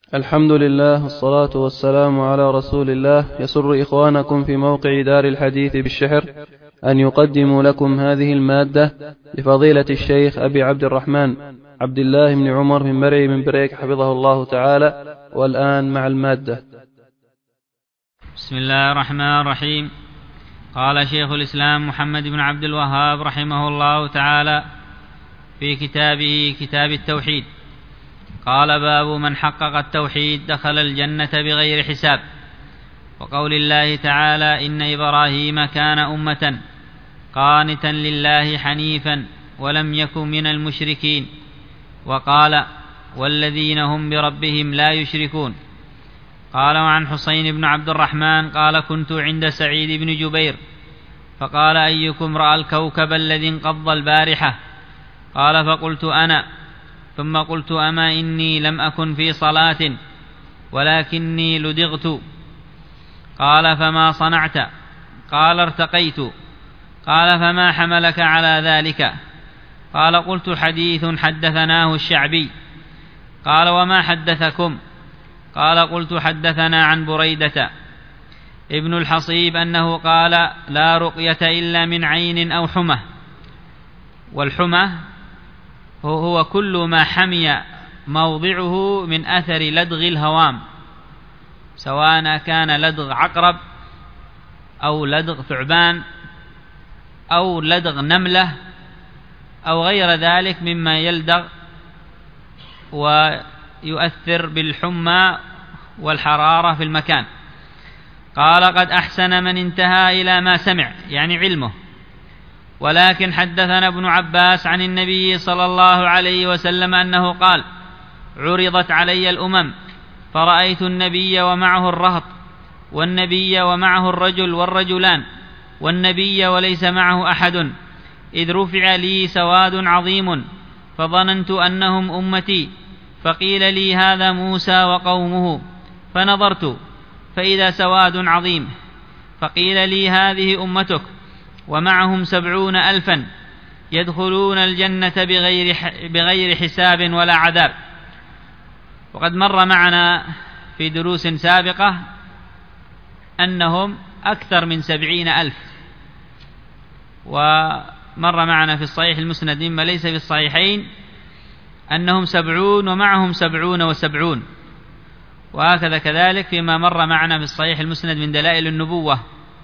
الحمد لله والصلاة والسلام على رسول الله. يسر إخوانكم في موقع دار الحديث بالشحر أن يقدموا لكم هذه المادة لفضيلة الشيخ أبي عبد الرحمن عبد الله بن عمر بن مرعي بن بريك حفظه الله تعالى. والآن مع المادة. بسم الله الرحمن الرحيم. قال شيخ الإسلام محمد بن عبد الوهاب رحمه الله تعالى في كتابه كتاب التوحيد: قال: باب من حقق التوحيد دخل الجنة بغير حساب. وقول الله تعالى: إن إبراهيم كان أمة قانتا لله حنيفا ولم يكن من المشركين. وقال: والذين هم بربهم لا يشركون. قال: وعن حسين بن عبد الرحمن قال: كنت عند سعيد بن جبير فقال: أيكم رأى الكوكب الذي انقض البارحة؟ قال: فقلت: أنا. ثم قلت: أما إني لم أكن في صلاة ولكني لدغت. قال: فما صنعت؟ قال: ارتقيت. قال: فما حملك على ذلك؟ قال: قلت: حديث حدثناه الشعبي. قال: وما حدثكم؟ قال: قلت: حدثنا عن بريدة ابن الحصيب أنه قال: لا رقية إلا من عين أو حمى. والحمى هو كل ما حمي موضعه من أثر لدغ الهوام، سواء كان لدغ عقرب أو لدغ ثعبان أو لدغ نملة أو غير ذلك مما يلدغ ويؤثر بالحمى والحرارة في المكان. قال: قد أحسن من انتهى إلى ما سمع، يعني علمه. ولكن حدثنا ابن عباس عن النبي صلى الله عليه وسلم أنه قال: عرضت علي الأمم فرأيت النبي ومعه الرهط، والنبي ومعه الرجل والرجلان، والنبي وليس معه أحد، إذ رفع لي سواد عظيم فظننت أنهم أمتي، فقيل لي: هذا موسى وقومه، فنظرت فإذا سواد عظيم، فقيل لي: هذه أمتك ومعهم 70,000 يدخلون الجنة بغير حساب ولا عذاب. وقد مر معنا في دروس سابقة أنهم أكثر من 70,000، ومر معنا في الصحيح المسند مما ليس في الصحيحين أنهم 70 ومعهم 70 و70، وهكذا كذلك فيما مر معنا في الصحيح المسند من دلائل النبوة.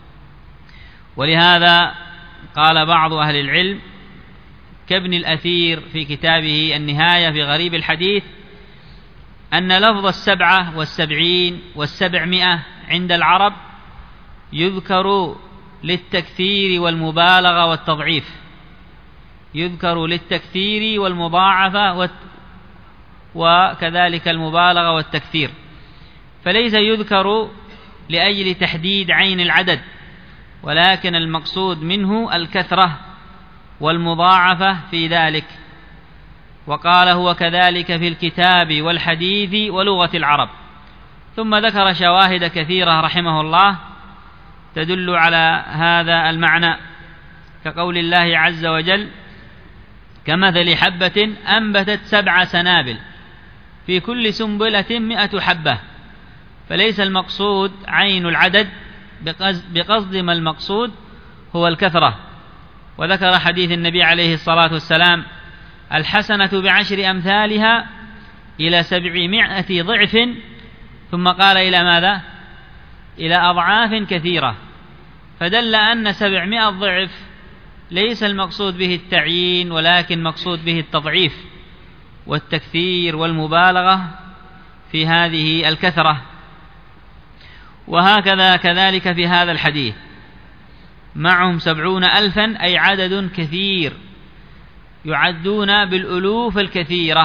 ولهذا قال بعض أهل العلم كابن الأثير في كتابه النهاية في غريب الحديث أن لفظ 77 و700 عند العرب يذكر للتكثير والمبالغة والتضعيف، يذكر للتكثير والمضاعفة وكذلك المبالغة والتكثير، فليس يذكر لأجل تحديد عين العدد، ولكن المقصود منه الكثرة والمضاعفة في ذلك. وقال: هو كذلك في الكتاب والحديث ولغة العرب. ثم ذكر شواهد كثيرة رحمه الله تدل على هذا المعنى، كقول الله عز وجل: كمثل حبة أنبتت 7 سنابل في كل سنبلة 100 حبة. فليس المقصود عين العدد بقصد ما المقصود هو الكثرة. وذكر حديث النبي عليه الصلاة والسلام: الحسنة ب10 أمثالها إلى 700 ضعف. ثم قال: إلى ماذا؟ إلى أضعاف كثيرة. فدل أن 700 ضعف ليس المقصود به التعيين، ولكن مقصود به التضعيف والتكثير والمبالغة في هذه الكثرة. وهكذا كذلك في هذا الحديث معهم 70,000 أي عدد كثير يعدون بالألوف الكثيرة.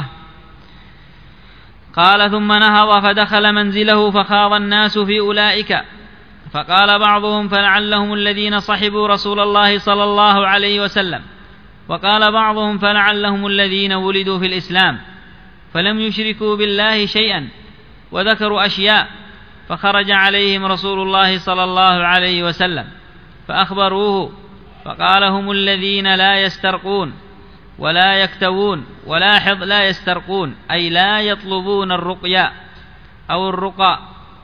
قال: ثم نهض فدخل منزله فخاض الناس في أولئك، فقال بعضهم: فلعلهم الذين صحبوا رسول الله صلى الله عليه وسلم. وقال بعضهم: فلعلهم الذين ولدوا في الإسلام فلم يشركوا بالله شيئا، وذكروا أشياء. فخرج عليهم رسول الله صلى الله عليه وسلم فأخبروه، فقال: هم الذين لا يسترقون ولا يكتوون، ولاحظ لا يسترقون أي لا يطلبون الرقيا أو الرقى،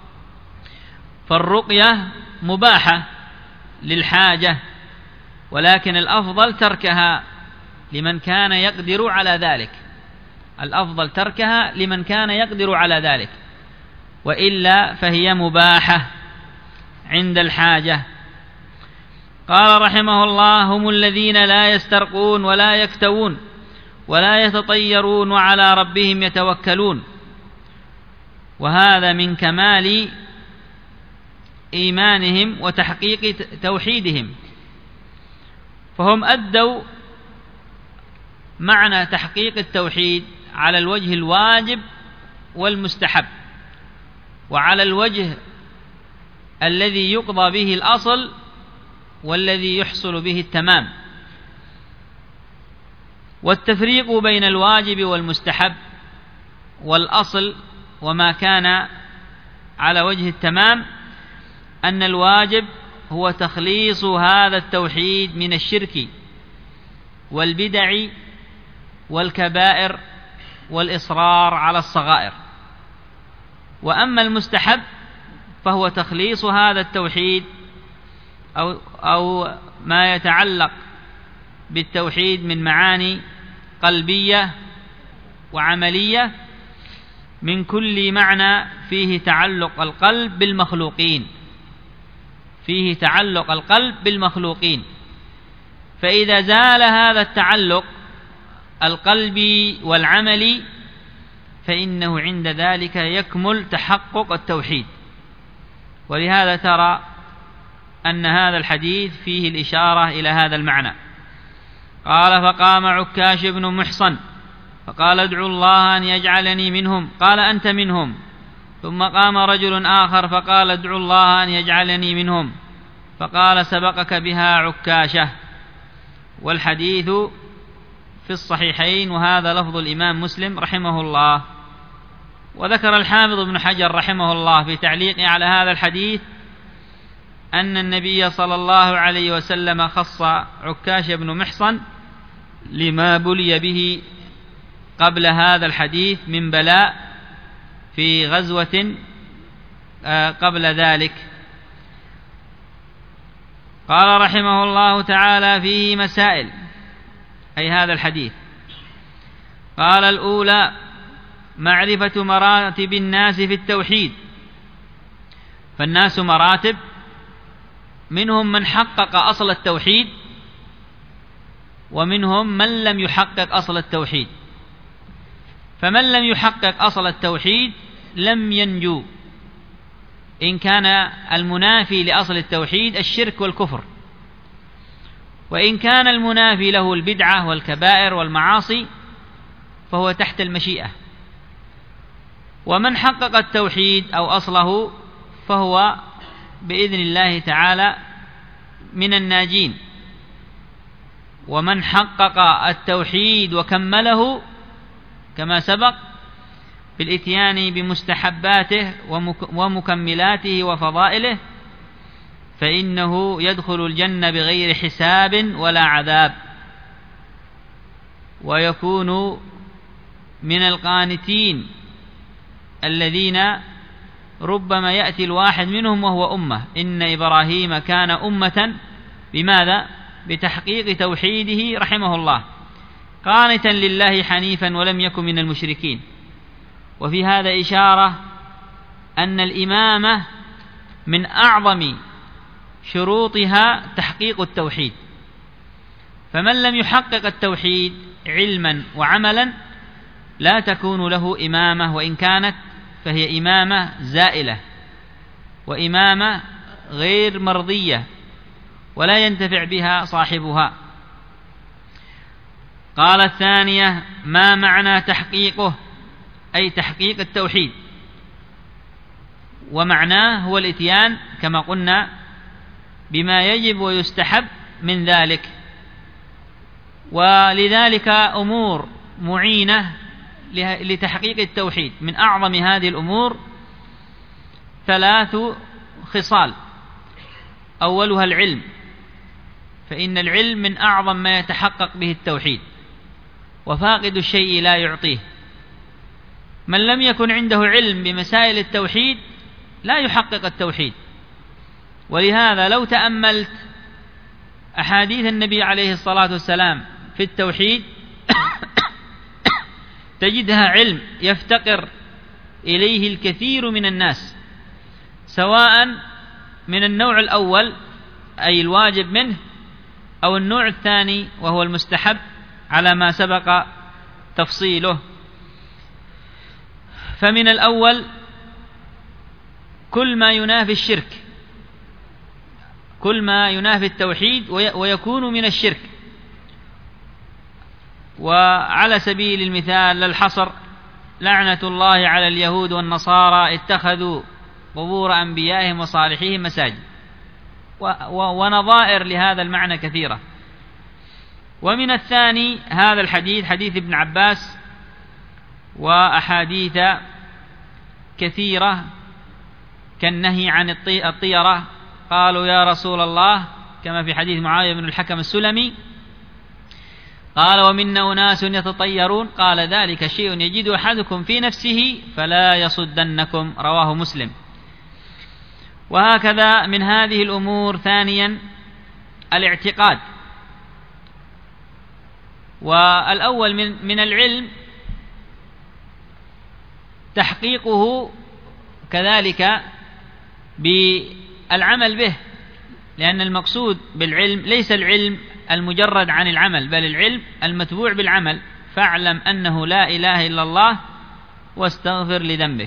فالرقية مباحة للحاجة، ولكن الأفضل تركها لمن كان يقدر على ذلك، الأفضل تركها لمن كان يقدر على ذلك، وإلا فهي مباحة عند الحاجة. قال رحمه الله: هم الذين لا يسترقون ولا يكتوون ولا يتطيرون وعلى ربهم يتوكلون. وهذا من كمال إيمانهم وتحقيق توحيدهم، فهم أدوا معنى تحقيق التوحيد على الوجه الواجب والمستحب، وعلى الوجه الذي يقضى به الأصل والذي يحصل به التمام. والتفريق بين الواجب والمستحب والأصل وما كان على وجه التمام أن الواجب هو تخليص هذا التوحيد من الشرك والبدع والكبائر والإصرار على الصغائر، وأما المستحب فهو تخليص هذا التوحيد أو ما يتعلق بالتوحيد من معاني قلبية وعملية من كل معنى فيه تعلق القلب بالمخلوقين، فيه تعلق القلب بالمخلوقين. فإذا زال هذا التعلق القلبي والعملي فإنه عند ذلك يكمل تحقق التوحيد. ولهذا ترى أن هذا الحديث فيه الإشارة إلى هذا المعنى. قال: فقام عكاش بن محصن فقال: ادعوا الله أن يجعلني منهم. قال: أنت منهم. ثم قام رجل آخر فقال: ادعوا الله أن يجعلني منهم. فقال: سبقك بها عكاشة. والحديث في الصحيحين، وهذا لفظ الإمام مسلم رحمه الله. وذكر الحافظ ابن حجر رحمه الله في تعليقه على هذا الحديث أن النبي صلى الله عليه وسلم خص عكاش بن محصن لما بلي به قبل هذا الحديث من بلاء في غزوة قبل ذلك. قال رحمه الله تعالى: فيه مسائل، أي هذا الحديث. قال: الأولى معرفة مراتب الناس في التوحيد، فالناس مراتب، منهم من حقق أصل التوحيد ومنهم من لم يحقق أصل التوحيد. فمن لم يحقق أصل التوحيد لم ينجو، إن كان المنافي لأصل التوحيد الشرك والكفر، وإن كان المنافي له البدعة والكبائر والمعاصي فهو تحت المشيئة. ومن حقق التوحيد أو أصله فهو بإذن الله تعالى من الناجين. ومن حقق التوحيد وكمله كما سبق بالإتيان بمستحباته ومكملاته وفضائله فإنه يدخل الجنة بغير حساب ولا عذاب، ويكون من القانتين الذين ربما يأتي الواحد منهم وهو أمة. إن إبراهيم كان أمة بماذا؟ بتحقيق توحيده رحمه الله، قانتا لله حنيفا ولم يكن من المشركين. وفي هذا إشارة أن الإمامة من أعظم شروطها تحقيق التوحيد، فمن لم يحقق التوحيد علما وعملا لا تكون له إمامة، وإن كانت فهي إمامة زائلة وإمامة غير مرضية ولا ينتفع بها صاحبها. قال: الثانية ما معنى تحقيقه، أي تحقيق التوحيد، ومعناه هو الإتيان كما قلنا بما يجب ويستحب من ذلك. ولذلك أمور معينة لتحقيق التوحيد، من أعظم هذه الأمور 3 خصال. أولها العلم، فإن العلم من أعظم ما يتحقق به التوحيد، وفاقد الشيء لا يعطيه. من لم يكن عنده علم بمسائل التوحيد لا يحقق التوحيد. ولهذا لو تأملت أحاديث النبي عليه الصلاة والسلام في التوحيد تجدها علم يفتقر إليه الكثير من الناس، سواء من النوع الأول أي الواجب منه، أو النوع الثاني وهو المستحب على ما سبق تفصيله. فمن الأول كل ما ينافي الشرك، كل ما ينافي التوحيد ويكون من الشرك. وعلى سبيل المثال للحصر، لعنة الله على اليهود والنصارى اتخذوا قبور أنبيائهم وصالحيهم مساجد، ونظائر لهذا المعنى كثيرة. ومن الثاني هذا الحديث، حديث ابن عباس، وأحاديث كثيرة كالنهي عن الطيرة. قالوا يا رسول الله، كما في حديث معاوية بن الحكم السلمي، قال ومنا أناس يتطيرون، قال ذلك شيء يجد أحدكم في نفسه فلا يصدنكم، رواه مسلم. وهكذا من هذه الأمور ثانيا الاعتقاد. والأول من العلم تحقيقه كذلك بالعمل به، لأن المقصود بالعلم ليس العلم المجرد عن العمل، بل العلم المتبوع بالعمل. فاعلم أنه لا إله إلا الله واستغفر لذنبك.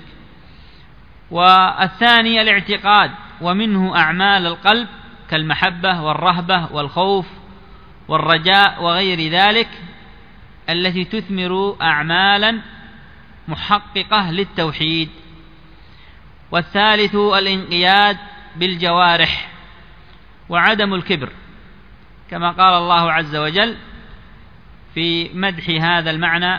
والثاني الاعتقاد، ومنه أعمال القلب كالمحبة والرهبة والخوف والرجاء وغير ذلك، التي تثمر أعمالا محققة للتوحيد. والثالث الانقياد بالجوارح وعدم الكبر، كما قال الله عز وجل في مدح هذا المعنى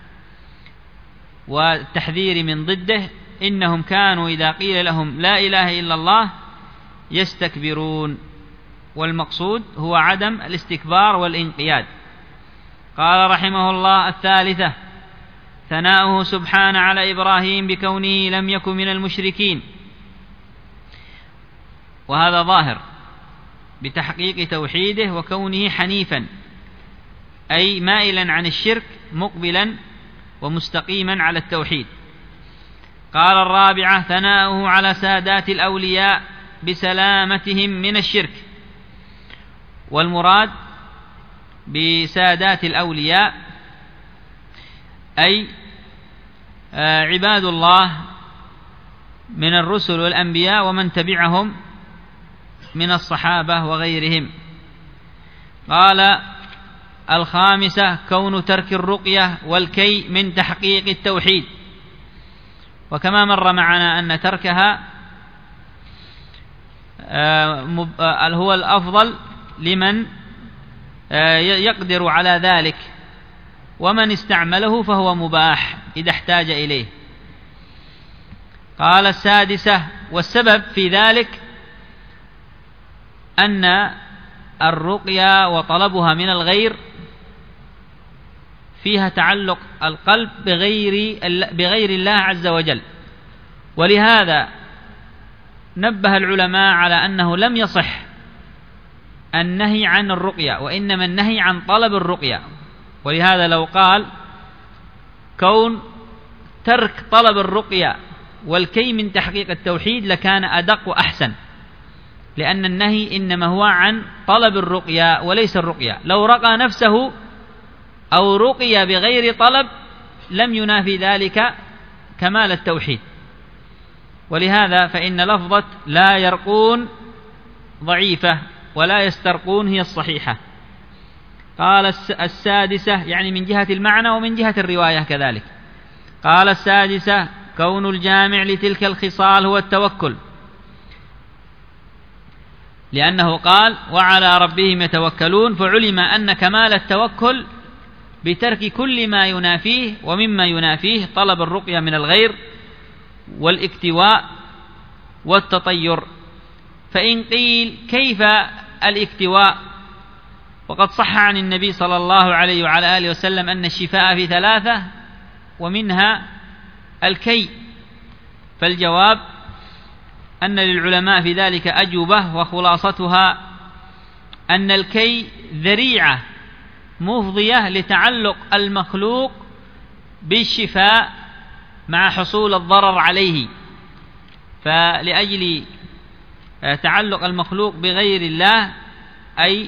والتحذير من ضده: إنهم كانوا إذا قيل لهم لا إله إلا الله يستكبرون. والمقصود هو عدم الاستكبار والانقياد. قال رحمه الله: الثالثة ثناؤه سبحانه على إبراهيم بكونه لم يكن من المشركين، وهذا ظاهر بتحقيق توحيده وكونه حنيفا، أي مائلا عن الشرك مقبلا ومستقيما على التوحيد. قال الرابعة ثناؤه على سادات الأولياء بسلامتهم من الشرك. والمراد بسادات الأولياء أي عباد الله من الرسل والأنبياء ومن تبعهم من الصحابة وغيرهم. قال الخامسة كون ترك الرقية والكي من تحقيق التوحيد، وكما مر معنا أن تركها هو الأفضل لمن يقدر على ذلك، ومن استعمله فهو مباح إذا احتاج إليه. قال السادسة والسبب في ذلك أن الرقية وطلبها من الغير فيها تعلق القلب بغير الله عز وجل، ولهذا نبه العلماء على أنه لم يصح النهي عن الرقية، وإنما النهي عن طلب الرقية. ولهذا لو قال كون ترك طلب الرقية والكي من تحقيق التوحيد لكان أدق وأحسن، لأن النهي إنما هو عن طلب الرقية وليس الرقية. لو رقى نفسه أو رقي بغير طلب لم ينافي ذلك كمال التوحيد. ولهذا فإن لفظة لا يرقون ضعيفة ولا يسترقون هي الصحيحة. قال السادسة يعني من جهة المعنى ومن جهة الرواية كذلك. قال السادسة كون الجامع لتلك الخصال هو التوكل، لأنه قال وعلى ربهم يتوكلون، فعلم أن كمال التوكل بترك كل ما ينافيه، ومما ينافيه طلب الرقية من الغير والاكتواء والتطير. فإن قيل كيف الاكتواء؟ وقد صح عن النبي صلى الله عليه وعلى آله وسلم أن الشفاء في ثلاثة، ومنها الكي، فالجواب أن للعلماء في ذلك أجوبة، وخلاصتها أن الكي ذريعة مفضية لتعلق المخلوق بالشفاء مع حصول الضرر عليه، فلأجل تعلق المخلوق بغير الله أي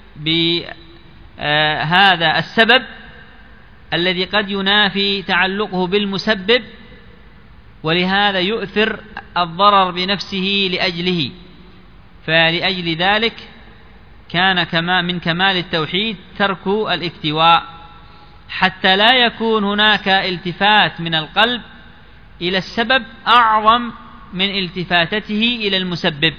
بهذا السبب الذي قد ينافي تعلقه بالمسبب، ولهذا يؤثر الضرر بنفسه لأجله، فلأجل ذلك كان من كمال التوحيد ترك الاكتواء، حتى لا يكون هناك التفات من القلب إلى السبب أعظم من التفاتته إلى المسبب.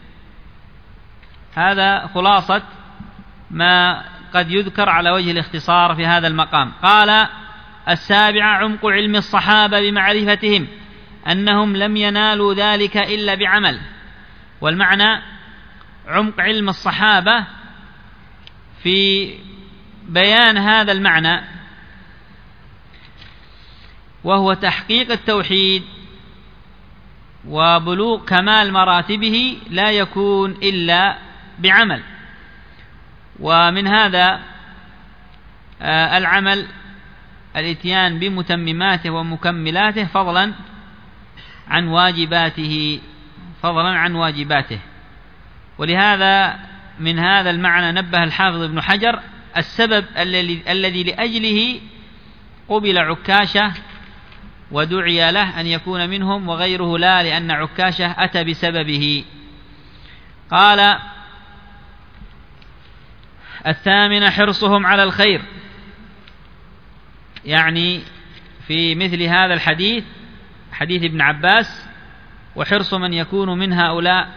هذا خلاصة ما قد يذكر على وجه الاختصار في هذا المقام. قال: السابعة عمق علم الصحابة بمعرفتهم أنهم لم ينالوا ذلك إلا بعمل. والمعنى عمق علم الصحابة في بيان هذا المعنى، وهو تحقيق التوحيد وبلوغ كمال مراتبه لا يكون إلا بعمل. ومن هذا العمل الاتيان بمتمماته ومكملاته فضلا عن واجباته. ولهذا من هذا المعنى نبه الحافظ ابن حجر السبب الذي لأجله قبل عكاشة ودعي له أن يكون منهم وغيره لا، لأن عكاشة أتى بسببه. قال: الثامنة حرصهم على الخير، يعني في مثل هذا الحديث، حديث ابن عباس، وحرص من يكون من هؤلاء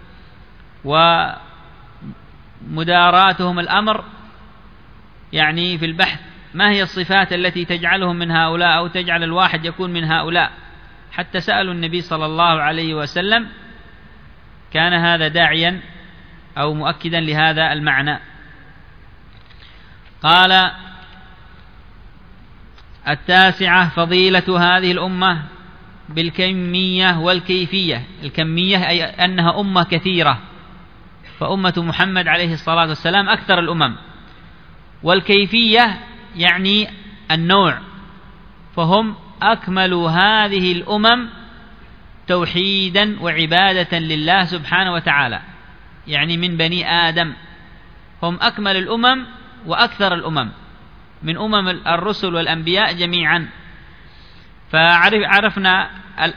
ومداراتهم الأمر، يعني في البحث ما هي الصفات التي تجعلهم من هؤلاء أو تجعل الواحد يكون من هؤلاء، حتى سألوا النبي صلى الله عليه وسلم. كان هذا داعيا أو مؤكدا لهذا المعنى. قال: التاسعة فضيلة هذه الأمة بالكمية والكيفية. الكمية أي أنها أمة كثيرة، فأمة محمد عليه الصلاة والسلام أكثر الأمم، والكيفية يعني النوع، فهم أكمل هذه الأمم توحيدا وعبادة لله سبحانه وتعالى، يعني من بني آدم هم أكمل الأمم وأكثر الأمم من أمم الرسل والأنبياء جميعا، فعرفنا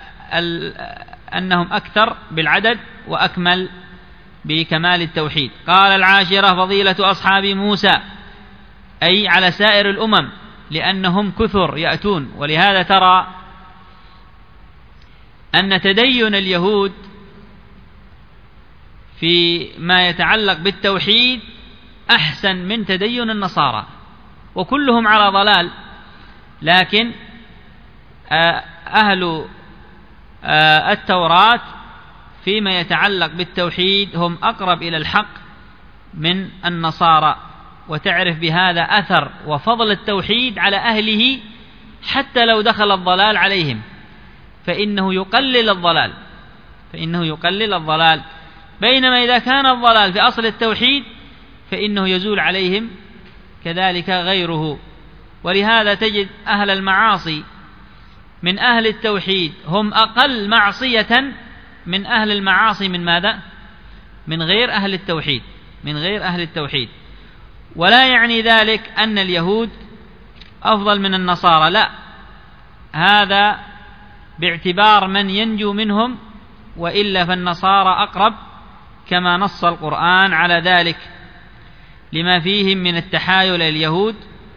أنهم أكثر بالعدد وأكمل بكمال التوحيد. قال: العاشرة فضيلة أصحاب موسى، أي على سائر الأمم، لأنهم كثر يأتون. ولهذا ترى أن تدين اليهود في ما يتعلق بالتوحيد أحسن من تدين النصارى، وكلهم على ضلال، لكن أهل التوراة فيما يتعلق بالتوحيد هم أقرب إلى الحق من النصارى، وتعرف بهذا أثر وفضل التوحيد على أهله، حتى لو دخل الضلال عليهم فإنه يقلل الضلال، بينما إذا كان الضلال في أصل التوحيد فإنه يزول عليهم كذلك غيره. ولهذا تجد أهل المعاصي من أهل التوحيد هم أقل معصية من أهل المعاصي من ماذا؟ من غير أهل التوحيد. ولا يعني ذلك أن اليهود أفضل من النصارى، لا، هذا باعتبار من ينجو منهم، وإلا فالنصارى أقرب كما نص القرآن على ذلك، لما فيهم من التحايل إلى اليهود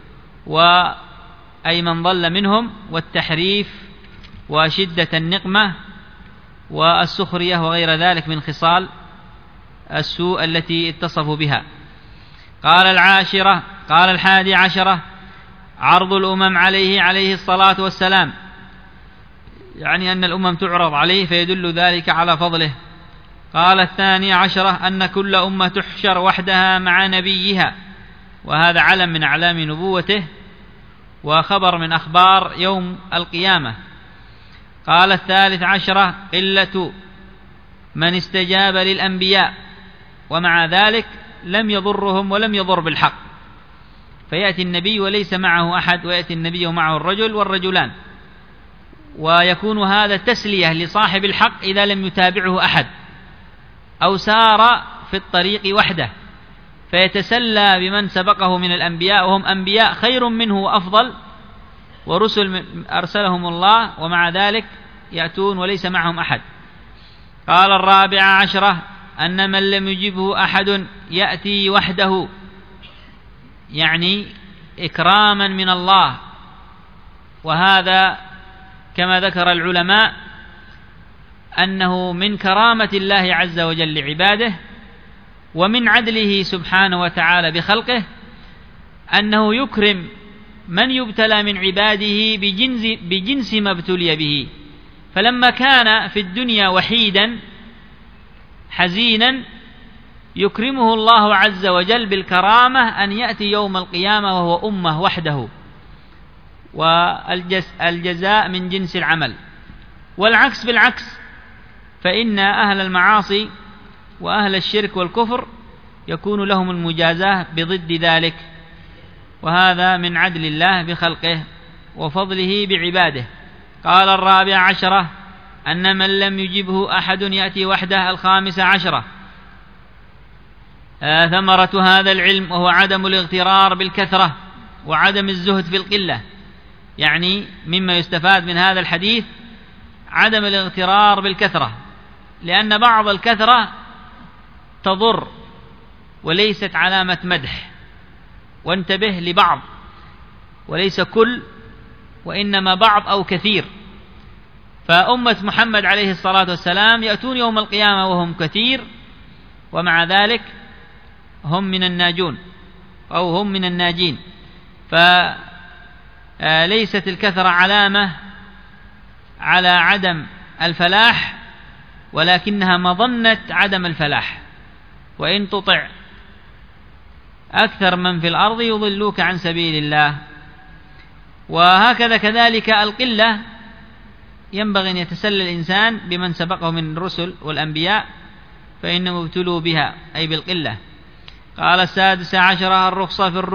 أي من ضل منهم، والتحريف وشدة النقمة والسخرية وغير ذلك من خصال السوء التي اتصفوا بها. قال: العاشرة. قال: 11 عرض الأمم عليه الصلاة والسلام، يعني أن الأمم تعرض عليه فيدل ذلك على فضله. قال: 12 أن كل أمة تحشر وحدها مع نبيها، وهذا علم من أعلام نبوته وخبر من أخبار يوم القيامة. قال 13 قلة من استجاب للأنبياء ومع ذلك لم يضرهم ولم يضر بالحق، فيأتي النبي وليس معه أحد، ويأتي النبي ومعه الرجل والرجلان، ويكون هذا تسلية لصاحب الحق إذا لم يتابعه أحد أو سار في الطريق وحده، فيتسلى بمن سبقه من الأنبياء وهم أنبياء خير منه وأفضل ورسل أرسلهم الله، ومع ذلك يأتون وليس معهم أحد. قال 14 أن من لم يجبه أحد يأتي وحده، يعني إكراما من الله، وهذا كما ذكر العلماء أنه من كرامة الله عز وجل لعباده ومن عدله سبحانه وتعالى بخلقه أنه يكرم من يبتلى من عباده بجنس ما ابتلي به. فلما كان في الدنيا وحيدا حزينا يكرمه الله عز وجل بالكرامة أن يأتي يوم القيامة وهو أمة وحده، والجزاء من جنس العمل. والعكس بالعكس، فإن أهل المعاصي وأهل الشرك والكفر يكون لهم المجازاة بضد ذلك، وهذا من عدل الله بخلقه وفضله بعباده. قال 14 أن من لم يجبه أحد يأتي وحده. 15 ثمرة هذا العلم وهو عدم الاغترار بالكثرة وعدم الزهد في القلة، يعني مما يستفاد من هذا الحديث عدم الاغترار بالكثرة، لأن بعض الكثرة تضر وليست علامة مدح، وانتبه لبعض وليس كل، وإنما بعض أو كثير. فأمة محمد عليه الصلاة والسلام يأتون يوم القيامة وهم كثير، ومع ذلك هم من الناجون أو هم من الناجين، فليست الكثرة علامة على عدم الفلاح، ولكنها مظنة عدم الفلاح. وإن تطع أكثر من في الأرض يضلوك عن سبيل الله. وهكذا كذلك القلة ينبغي أن يتسلى الإنسان بمن سبقه من الرسل والأنبياء، فإنهم ابتلوا بها أي بالقلة. قال 16 الرخصة في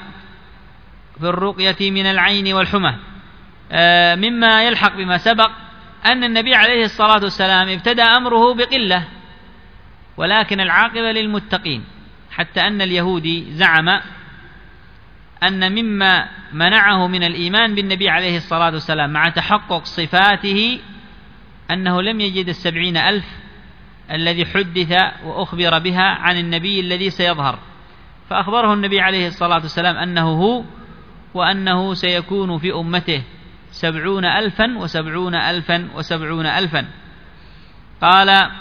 الرقية من العين والحمى. مما يلحق بما سبق أن النبي عليه الصلاة والسلام ابتدأ أمره بقلة، ولكن العاقبة للمتقين، حتى أن اليهودي زعم أن مما منعه من الإيمان بالنبي عليه الصلاة والسلام مع تحقق صفاته أنه لم يجد 70,000 الذي حدث وأخبر بها عن النبي الذي سيظهر، فأخبره النبي عليه الصلاة والسلام أنه هو، وأنه سيكون في أمته 70,000 و70,000. قال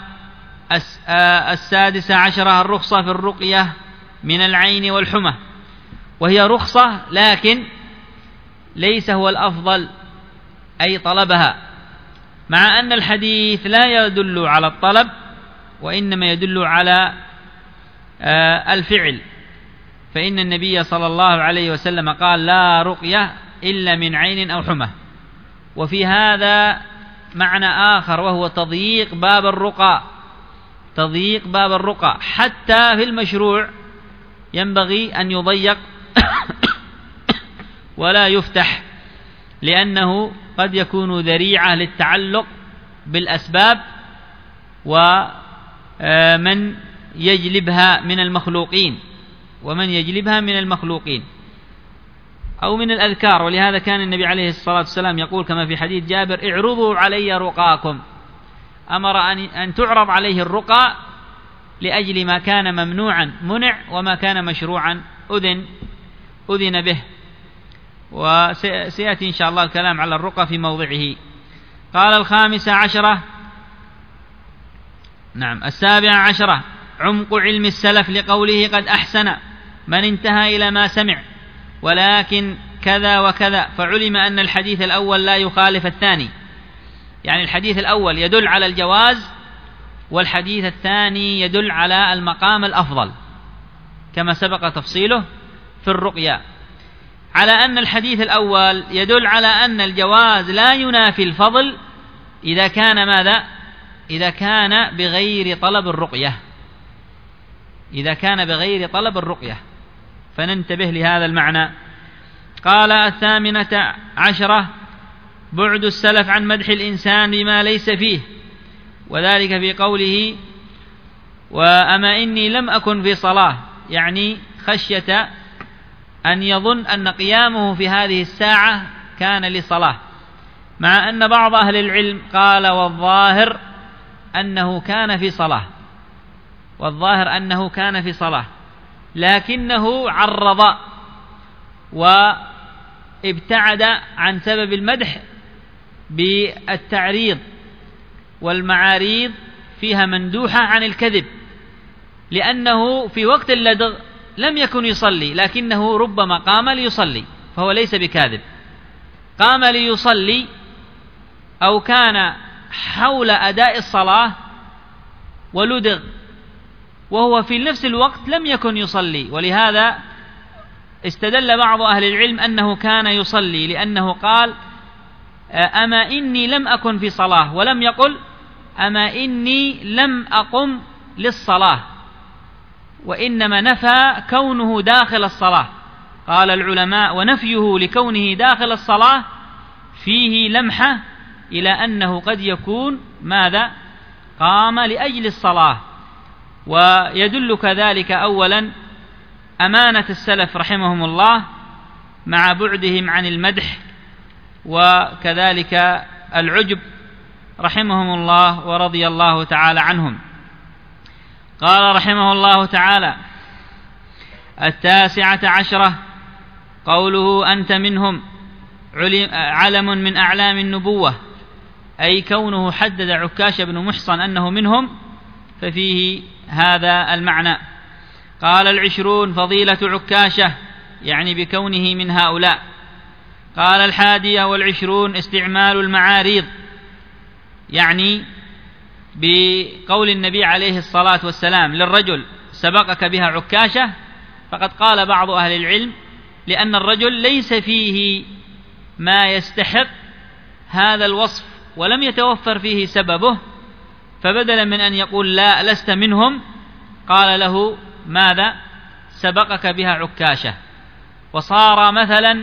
16 الرخصة في الرقية من العين والحمى، وهي رخصة لكن ليس هو الأفضل أي طلبها، مع أن الحديث لا يدل على الطلب وإنما يدل على الفعل، فإن النبي صلى الله عليه وسلم قال لا رقية إلا من عين أو حمى. وفي هذا معنى آخر وهو تضييق باب الرقى، حتى في المشروع ينبغي أن يضيق ولا يفتح، لأنه قد يكون ذريعة للتعلق بالأسباب ومن يجلبها من المخلوقين أو من الأذكار. ولهذا كان النبي عليه الصلاة والسلام يقول كما في حديث جابر اعرضوا علي رقاكم، أمر أن تعرض عليه الرقى لأجل ما كان ممنوعا منع، وما كان مشروعا أذن به. وسيأتي إن شاء الله الكلام على الرقى في موضعه. قال 15 17 عمق علم السلف لقوله قد أحسن من انتهى إلى ما سمع ولكن كذا وكذا، فعلم أن الحديث الأول لا يخالف الثاني، يعني الحديث الأول يدل على الجواز والحديث الثاني يدل على المقام الأفضل كما سبق تفصيله في الرقية، على أن الحديث الأول يدل على أن الجواز لا ينافي الفضل إذا كان ماذا؟ إذا كان بغير طلب الرقية، إذا كان بغير طلب الرقية، فننتبه لهذا المعنى. قال 18 بعد السلف عن مدح الإنسان بما ليس فيه، وذلك في قوله وأما إني لم أكن في صلاة، يعني خشية أن يظن أن قيامه في هذه الساعة كان لصلاة، مع أن بعض أهل العلم قال والظاهر أنه كان في صلاة، والظاهر أنه كان في صلاة، لكنه عرض وابتعد عن سبب المدح بالتعريض، والمعاريض فيها مندوحة عن الكذب، لأنه في وقت اللدغ لم يكن يصلي، لكنه ربما قام ليصلي، فهو ليس بكاذب. قام ليصلي أو كان حول أداء الصلاة ولدغ وهو في نفس الوقت لم يكن يصلي، ولهذا استدل بعض أهل العلم أنه كان يصلي، لأنه قال أما إني لم أكن في صلاة، ولم يقل أما إني لم أقم للصلاة، وإنما نفى كونه داخل الصلاة. قال العلماء ونفيه لكونه داخل الصلاة فيه لمحة إلى أنه قد يكون ماذا؟ قام لأجل الصلاة. ويدل كذلك أولا أمانة السلف رحمهم الله مع بعدهم عن المدح، وكذلك العجب رحمهم الله ورضي الله تعالى عنهم. قال رحمه الله تعالى 19 قوله أنت منهم علم من أعلام النبوة، أي كونه حدد عكاشة بن محصن أنه منهم، ففيه هذا المعنى. قال 20 فضيلة عكاشة، يعني بكونه من هؤلاء. قال 21 استعمال المعاريض، يعني بقول النبي عليه الصلاة والسلام للرجل سبقك بها عكاشة، فقد قال بعض أهل العلم لأن الرجل ليس فيه ما يستحق هذا الوصف ولم يتوفر فيه سببه، فبدلا من أن يقول لا لست منهم قال له ماذا؟ سبقك بها عكاشة، وصار مثلا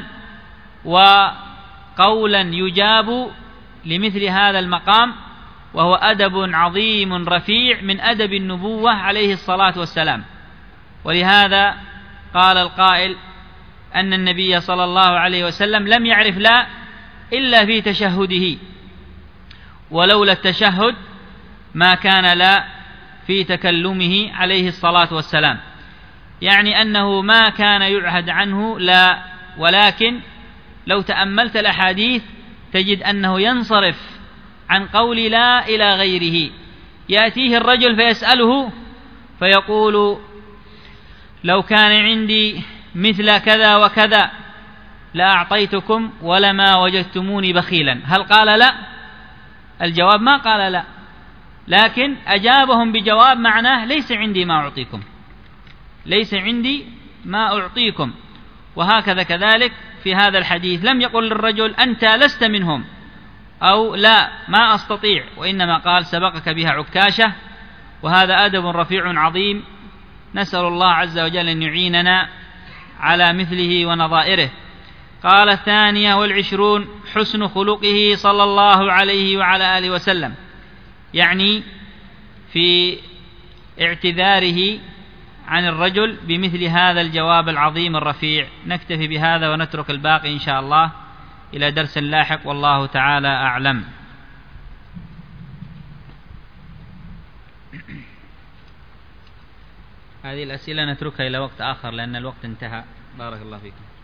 وقولا يجاب لمثل هذا المقام، وهو أدب عظيم رفيع من أدب النبوة عليه الصلاة والسلام. ولهذا قال القائل أن النبي صلى الله عليه وسلم لم يعرف لا إلا في تشهده، ولولا التشهد ما كان لا في تكلمه عليه الصلاة والسلام، يعني أنه ما كان يعهد عنه لا، ولكن لو تأملت الأحاديث تجد أنه ينصرف عن قول لا إلى غيره. يأتيه الرجل فيسأله فيقول لو كان عندي مثل كذا وكذا لأعطيتكم ولما وجدتموني بخيلا، هل قال لا؟ الجواب ما قال لا، لكن أجابهم بجواب معناه ليس عندي ما أعطيكم، ليس عندي ما أعطيكم. وهكذا كذلك في هذا الحديث لم يقل للرجل أنت لست منهم أو لا ما أستطيع، وإنما قال سبقك بها عكاشة، وهذا أدب رفيع عظيم، نسأل الله عز وجل أن يعيننا على مثله ونظائره. قال 22 حسن خلقه صلى الله عليه وعلى آله وسلم، يعني في اعتذاره عن الرجل بمثل هذا الجواب العظيم الرفيع. نكتفي بهذا ونترك الباقي إن شاء الله إلى درس لاحق، والله تعالى أعلم. هذه الأسئلة نتركها إلى وقت آخر لأن الوقت انتهى. بارك الله فيكم.